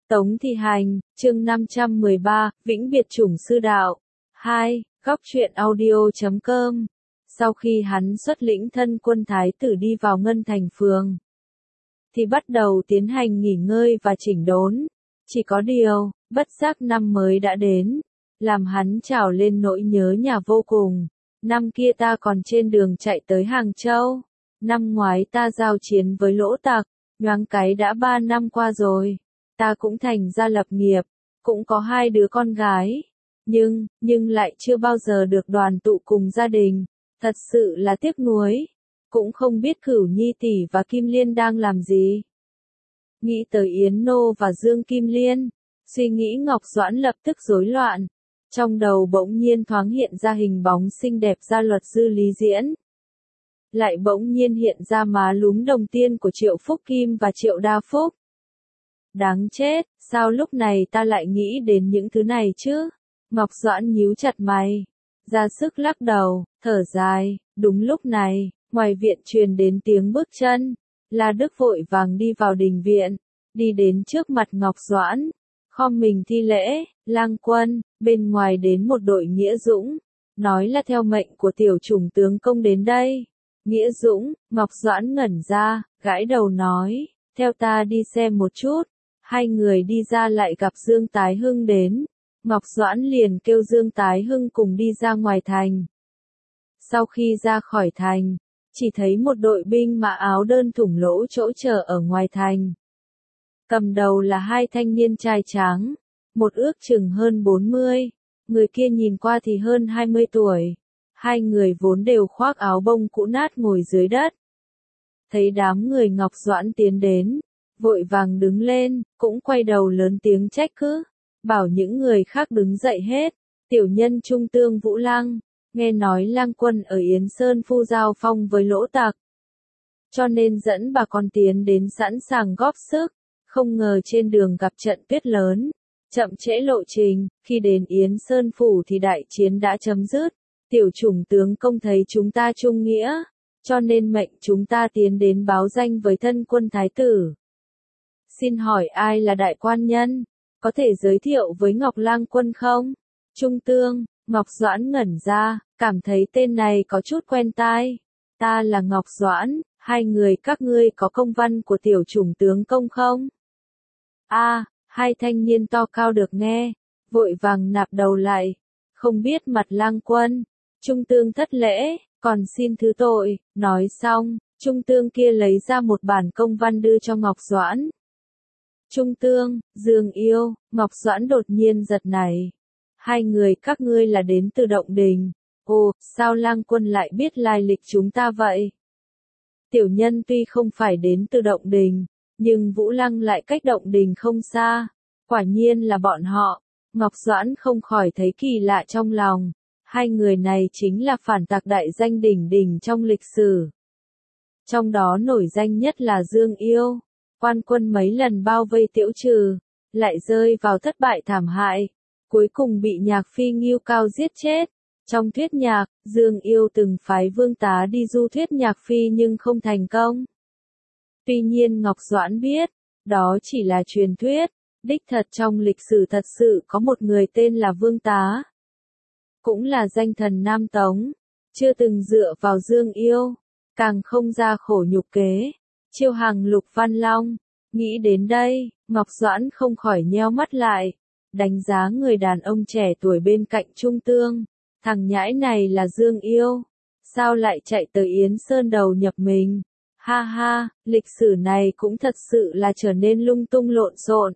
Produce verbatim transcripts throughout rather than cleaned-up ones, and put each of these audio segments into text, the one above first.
Tống Thị Hành, chương năm trăm mười ba, Vĩnh Biệt Chủng Sư Đạo. hai. Góc truyện audio chấm com. Sau khi hắn xuất lĩnh thân quân thái tử đi vào Ngân Thành Phường, thì bắt đầu tiến hành nghỉ ngơi và chỉnh đốn. Chỉ có điều, bất giác năm mới đã đến, làm hắn trào lên nỗi nhớ nhà vô cùng. Năm kia ta còn trên đường chạy tới Hàng Châu. Năm ngoái ta giao chiến với Lỗ Tặc, nhoáng cái đã ba năm qua rồi. Ta cũng thành ra lập nghiệp, cũng có hai đứa con gái. Nhưng, nhưng lại chưa bao giờ được đoàn tụ cùng gia đình. Thật sự là tiếc nuối. Cũng không biết Cửu Nhi tỷ và Kim Liên đang làm gì. Nghĩ tới Yến Nô và Dương Kim Liên, suy nghĩ Ngọc Doãn lập tức rối loạn. Trong đầu bỗng nhiên thoáng hiện ra hình bóng xinh đẹp gia luật dư Lý Diễn. Lại bỗng nhiên hiện ra má lúm đồng tiên của Triệu Phúc Kim và Triệu Đa Phúc. Đáng chết, sao lúc này ta lại nghĩ đến những thứ này chứ? Ngọc Doãn nhíu chặt mày, ra sức lắc đầu, thở dài. Đúng lúc này, ngoài viện truyền đến tiếng bước chân. La Đức vội vàng đi vào đình viện, đi đến trước mặt Ngọc Doãn, khom mình thi lễ. Lang quân, bên ngoài đến một đội nghĩa dũng, nói là theo mệnh của tiểu chủng tướng công đến đây. Nghĩa dũng, Ngọc Doãn ngẩn ra, gãi đầu nói, theo ta đi xem một chút. Hai người đi ra lại gặp Dương Tái Hưng đến. Ngọc Doãn liền kêu Dương Tái Hưng cùng đi ra ngoài thành. Sau khi ra khỏi thành, chỉ thấy một đội binh mã áo đơn thủng lỗ chỗ chờ ở ngoài thành. Cầm đầu là hai thanh niên trai tráng, một ước chừng hơn bốn mươi, người kia nhìn qua thì hơn hai mươi tuổi. Hai người vốn đều khoác áo bông cũ nát ngồi dưới đất. Thấy đám người Ngọc Doãn tiến đến, vội vàng đứng lên, cũng quay đầu lớn tiếng trách cứ, bảo những người khác đứng dậy hết. Tiểu nhân Trung Tương Vũ Lăng, nghe nói Lang quân ở Yến Sơn Phu giao phong với Lỗ Tặc, cho nên dẫn bà con tiến đến sẵn sàng góp sức. Không ngờ trên đường gặp trận tuyết lớn, chậm trễ lộ trình, khi đến Yến Sơn Phủ thì đại chiến đã chấm dứt. Tiểu chủng tướng công thấy chúng ta trung nghĩa, cho nên mệnh chúng ta tiến đến báo danh với thân quân thái tử. Xin hỏi ai là đại quan nhân, có thể giới thiệu với Ngọc Lang quân không? Trung Tương, Ngọc Doãn ngẩn ra, cảm thấy tên này có chút quen tai. Ta là Ngọc Doãn, hai người các ngươi có công văn của tiểu chủng tướng công không? A, à, hai thanh niên to cao được nghe, vội vàng nạp đầu lại, không biết mặt Lang quân. Trung Tương thất lễ, còn xin thứ tội. Nói xong, Trung Tương kia lấy ra một bản công văn đưa cho Ngọc Doãn. Trung Tương, Dương Yêu, Ngọc Doãn đột nhiên giật nảy. Hai người các ngươi là đến từ Động Đình. Ồ, sao Lang quân lại biết lai lịch chúng ta vậy? Tiểu nhân tuy không phải đến từ Động Đình, nhưng Vũ Lăng lại cách Động Đình không xa. Quả nhiên là bọn họ. Ngọc Doãn không khỏi thấy kỳ lạ trong lòng. Hai người này chính là phản tặc đại danh đỉnh đỉnh trong lịch sử. Trong đó nổi danh nhất là Dương Yêu. Quan quân mấy lần bao vây Tiễu Trừ, lại rơi vào thất bại thảm hại. Cuối cùng bị Nhạc Phi Ngưu Cao giết chết. Trong thuyết nhạc, Dương Yêu từng phái vương tá đi du thuyết Nhạc Phi nhưng không thành công. Tuy nhiên Ngọc Doãn biết, đó chỉ là truyền thuyết. Đích thật trong lịch sử thật sự có một người tên là Vương Tá, cũng là danh thần Nam Tống, chưa từng dựa vào Dương Yêu, càng không ra khổ nhục kế, chiêu hàng Lục Văn Long. Nghĩ đến đây, Ngọc Doãn không khỏi nheo mắt lại, đánh giá người đàn ông trẻ tuổi bên cạnh Trung Tương. Thằng nhãi này là Dương Yêu, sao lại chạy tới Yến Sơn đầu nhập mình? Ha ha, lịch sử này cũng thật sự là trở nên lung tung lộn xộn.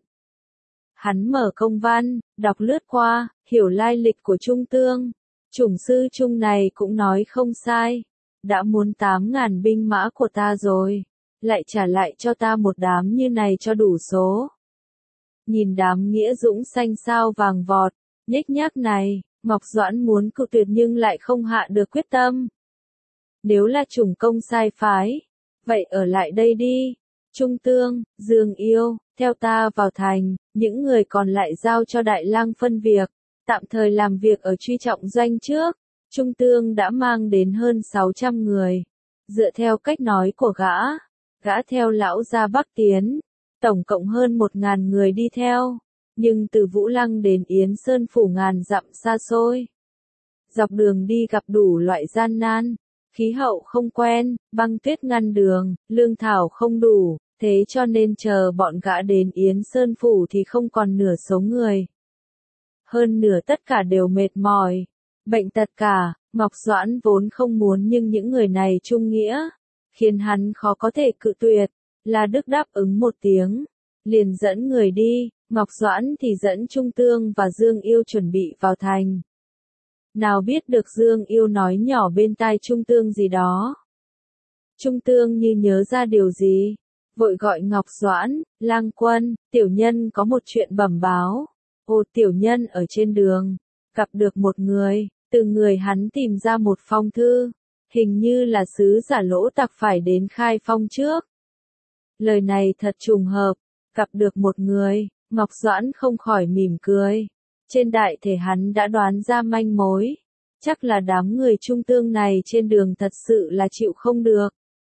Hắn mở công văn, đọc lướt qua, hiểu lai lịch của Trung Tương. Chủng sư Trung này cũng nói không sai. Đã muốn tám ngàn binh mã của ta rồi. Lại trả lại cho ta một đám như này cho đủ số. Nhìn đám nghĩa dũng xanh sao vàng vọt, nhếch nhác này, Ngọc Doãn muốn cự tuyệt nhưng lại không hạ được quyết tâm. Nếu là chủng công sai phái, vậy ở lại đây đi. Trung Tương, Dương Yêu, theo ta vào thành, những người còn lại giao cho Đại Lang phân việc, tạm thời làm việc ở Truy Trọng doanh trước. Trung Tương đã mang đến hơn sáu trăm người. Dựa theo cách nói của gã, gã theo lão gia Bắc tiến, tổng cộng hơn một ngàn người đi theo, nhưng từ Vũ Lăng đến Yến Sơn Phủ ngàn dặm xa xôi. Dọc đường đi gặp đủ loại gian nan, khí hậu không quen, băng tuyết ngăn đường, lương thảo không đủ, thế cho nên chờ bọn gã đến Yến Sơn Phủ thì không còn nửa số người. Hơn nửa tất cả đều mệt mỏi, bệnh tật cả, Ngọc Doãn vốn không muốn nhưng những người này trung nghĩa, khiến hắn khó có thể cự tuyệt. La Đức đáp ứng một tiếng, liền dẫn người đi, Ngọc Doãn thì dẫn Trung Tương và Dương Yêu chuẩn bị vào thành. Nào biết được Dương Yêu nói nhỏ bên tai Trung Tương gì đó. Trung Tương như nhớ ra điều gì, vội gọi Ngọc Doãn, lang quân, tiểu nhân có một chuyện bẩm báo. Ô tiểu nhân ở trên đường, gặp được một người, từ người hắn tìm ra một phong thư, hình như là sứ giả Lỗ Tặc phải đến khai phong trước. Lời này thật trùng hợp, gặp được một người, Ngọc Doãn không khỏi mỉm cười. Trên đại thể hắn đã đoán ra manh mối, chắc là đám người Trung Tương này trên đường thật sự là chịu không được,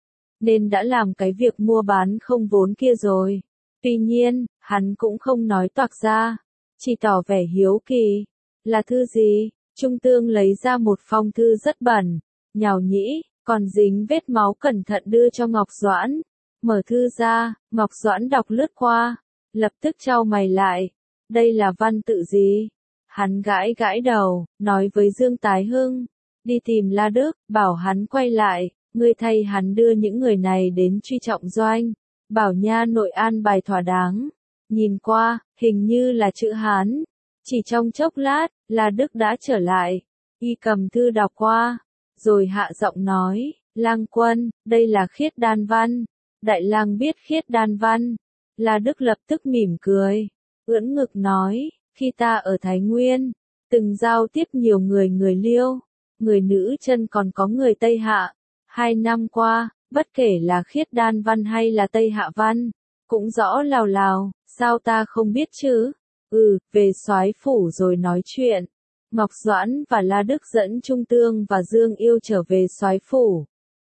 nên đã làm cái việc mua bán không vốn kia rồi. Tuy nhiên, hắn cũng không nói toạc ra, chỉ tỏ vẻ hiếu kỳ. Là thư gì? Trung Tương lấy ra một phong thư rất bẩn, nhàu nhĩ, còn dính vết máu, cẩn thận đưa cho Ngọc Doãn. Mở thư ra, Ngọc Doãn đọc lướt qua, lập tức chau mày lại. Đây là văn tự gì? Hắn gãi gãi đầu, nói với Dương Tái Hưng, đi tìm La Đức, bảo hắn quay lại, ngươi thay hắn đưa những người này đến Truy Trọng Doanh, bảo nha nội an bài thỏa đáng. Nhìn qua, hình như là chữ Hán. Chỉ trong chốc lát, La Đức đã trở lại, y cầm thư đọc qua, rồi hạ giọng nói, lang quân, đây là khiết đan văn. Đại lang biết khiết đan văn. La Đức lập tức mỉm cười, ưỡn ngực nói, khi ta ở Thái Nguyên, từng giao tiếp nhiều người người Liêu, người nữ chân còn có người Tây Hạ. Hai năm qua, bất kể là khiết đan văn hay là Tây Hạ văn, cũng rõ lào lào, sao ta không biết chứ? Ừ, về soái phủ rồi nói chuyện. Ngọc Doãn và La Đức dẫn Trung Tương và Dương Yêu trở về soái phủ.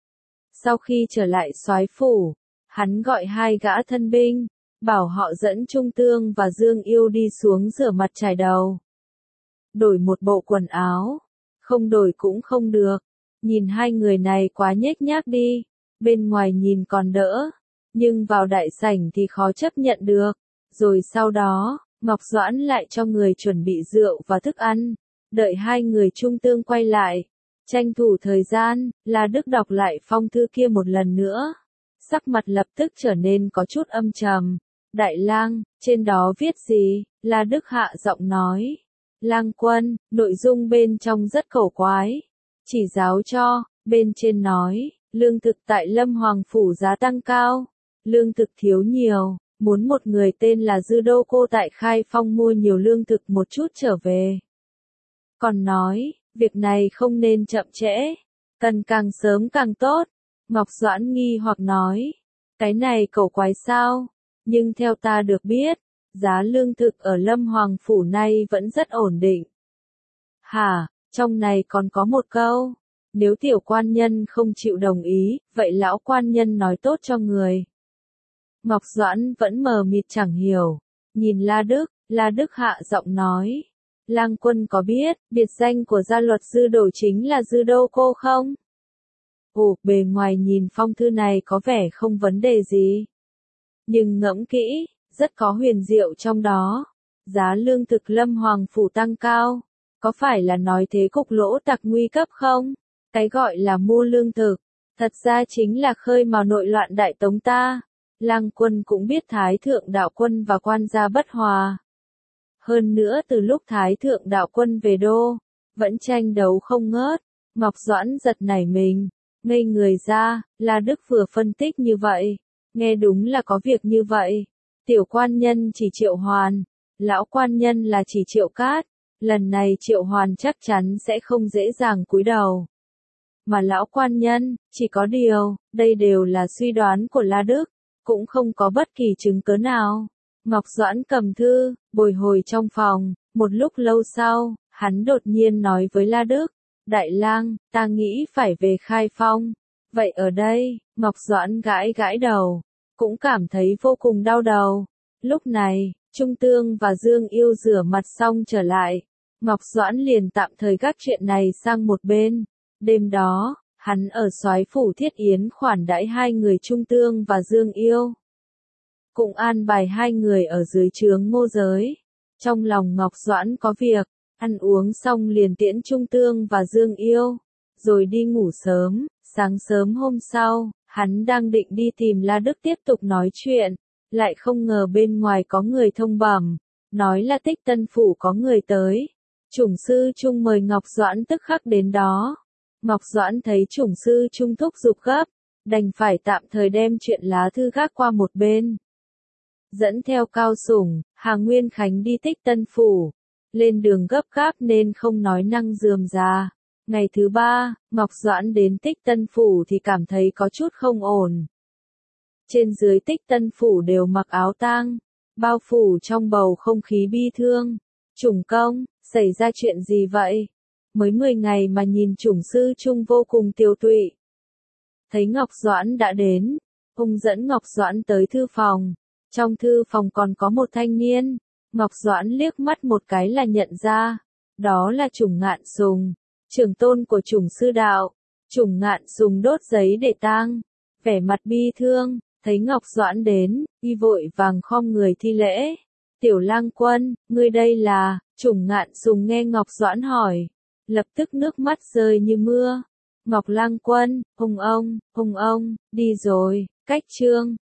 Sau khi trở lại soái phủ, hắn gọi hai gã thân binh, bảo họ dẫn Trung Tương và Dương Yêu đi xuống rửa mặt chải đầu. Đổi một bộ quần áo, không đổi cũng không được. Nhìn hai người này quá nhếch nhác đi, bên ngoài nhìn còn đỡ, nhưng vào đại sảnh thì khó chấp nhận được. Rồi sau đó, Ngọc Doãn lại cho người chuẩn bị rượu và thức ăn, đợi hai người Trung Tương quay lại. Tranh thủ thời gian, La Đức đọc lại phong thư kia một lần nữa. Sắc mặt lập tức trở nên có chút âm trầm. Đại lang, trên đó viết gì? La Đức hạ giọng nói. Lang quân, nội dung bên trong rất cổ quái. Chỉ giáo cho, bên trên nói, lương thực tại Lâm Hoàng Phủ giá tăng cao. Lương thực thiếu nhiều, muốn một người tên là Dư Đô Cô tại Khai Phong mua nhiều lương thực một chút trở về. Còn nói, việc này không nên chậm trễ, cần càng sớm càng tốt. Ngọc Doãn nghi hoặc nói, cái này cổ quái sao? Nhưng theo ta được biết, giá lương thực ở Lâm Hoàng Phủ nay vẫn rất ổn định. Hả, trong này còn có một câu, nếu tiểu quan nhân không chịu đồng ý, vậy lão quan nhân nói tốt cho người. Ngọc Doãn vẫn mờ mịt chẳng hiểu, nhìn La Đức, La Đức hạ giọng nói, lang quân có biết, biệt danh của gia luật Dư Đổ chính là Dư Đô Cô không? Ồ, bề ngoài nhìn phong thư này có vẻ không vấn đề gì. Nhưng ngẫm kỹ, rất có huyền diệu trong đó. Giá lương thực Lâm Hoàng Phủ tăng cao, có phải là nói thế cục Lỗ Tặc nguy cấp không? Cái gọi là mua lương thực, thật ra chính là khơi mào nội loạn Đại Tống ta. Lang quân cũng biết Thái Thượng Đạo Quân và quan gia bất hòa. Hơn nữa từ lúc Thái Thượng Đạo Quân về đô, vẫn tranh đấu không ngớt. Ngọc Doãn giật nảy mình, ngây người ra. La Đức vừa phân tích như vậy, nghe đúng là có việc như vậy. Tiểu quan nhân chỉ Triệu Hoàn, lão quan nhân là chỉ Triệu Cát. Lần này Triệu Hoàn chắc chắn sẽ không dễ dàng cúi đầu. Mà lão quan nhân, chỉ có điều, đây đều là suy đoán của La Đức, cũng không có bất kỳ chứng cứ nào. Ngọc Doãn cầm thư, bồi hồi trong phòng, một lúc lâu sau, hắn đột nhiên nói với La Đức, Đại lang, ta nghĩ phải về Khai Phong. Vậy ở đây, Ngọc Doãn gãi gãi đầu, cũng cảm thấy vô cùng đau đầu. Lúc này, Trung Tương và Dương Yêu rửa mặt xong trở lại. Ngọc Doãn liền tạm thời gác chuyện này sang một bên. Đêm đó, hắn ở Soái phủ Thiết Yến khoản đãi hai người Trung Tương và Dương Yêu. Cũng an bài hai người ở dưới trướng Ngô Giới. Trong lòng Ngọc Doãn có việc, ăn uống xong liền tiễn Trung Tương và Dương Yêu, rồi đi ngủ sớm. Sáng sớm hôm sau, hắn đang định đi tìm La Đức tiếp tục nói chuyện, lại không ngờ bên ngoài có người thông bẩm, nói là Tích Tân phủ có người tới. Chủng sư Trung mời Ngọc Doãn tức khắc đến đó. Ngọc Doãn thấy chủng sư Trung thúc giục gấp, đành phải tạm thời đem chuyện lá thư gác qua một bên. Dẫn theo Cao Sủng, Hà Nguyên Khánh đi Tích Tân phủ. Lên đường gấp gáp nên không nói năng rườm rà. Ngày thứ ba, Ngọc Doãn đến Tích Tân phủ thì cảm thấy có chút không ổn. Trên dưới Tích Tân phủ đều mặc áo tang, bao phủ trong bầu không khí bi thương. Chủng công, xảy ra chuyện gì vậy? Mới mười ngày mà nhìn chủng sư Trung vô cùng tiêu tụy. Thấy Ngọc Doãn đã đến, ông dẫn Ngọc Doãn tới thư phòng. Trong thư phòng còn có một thanh niên. Ngọc Doãn liếc mắt một cái là nhận ra. Đó là Chủng Ngạn Sùng, trưởng tôn của Chủng sư đạo. Chủng Ngạn Sùng đốt giấy để tang, vẻ mặt bi thương. Thấy Ngọc Doãn đến, y vội vàng khom người thi lễ. Tiểu lang quân, ngươi đây là? Chủng Ngạn Sùng nghe Ngọc Doãn hỏi, lập tức nước mắt rơi như mưa. Ngọc lang quân, hùng ông, hùng ông, đi rồi. Cách chương